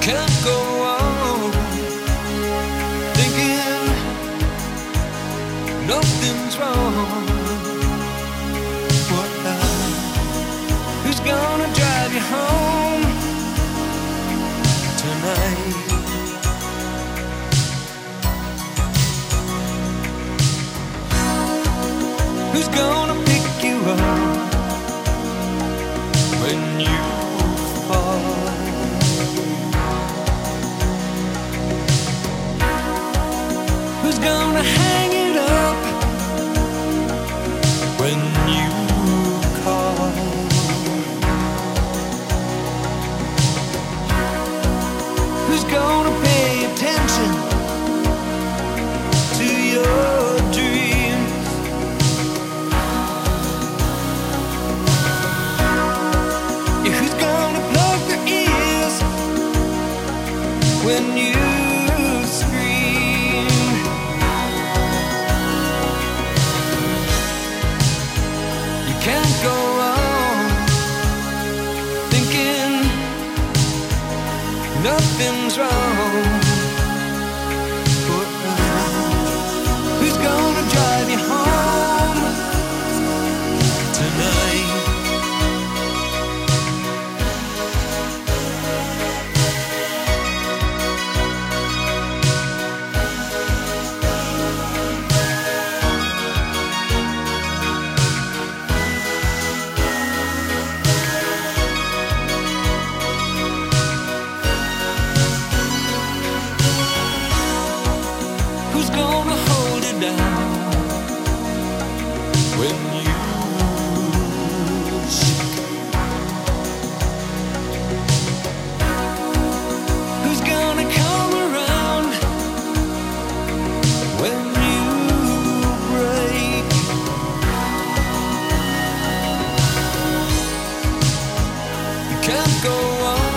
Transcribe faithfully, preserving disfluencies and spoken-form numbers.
can't go on thinking nothing's wrong. What now? Who's gonna drive you home tonight? Who's gonna pick you up when you fall? Who's gonna hang it up when you call? Who's gonna pay attention to your dreams? Yeah, who's gonna plug their ears when you can't go on thinking nothing's wrong. Who's gonna drive you home tonight? Who's gonna hold it down when you shake? Who's gonna come around when you break? You can't go on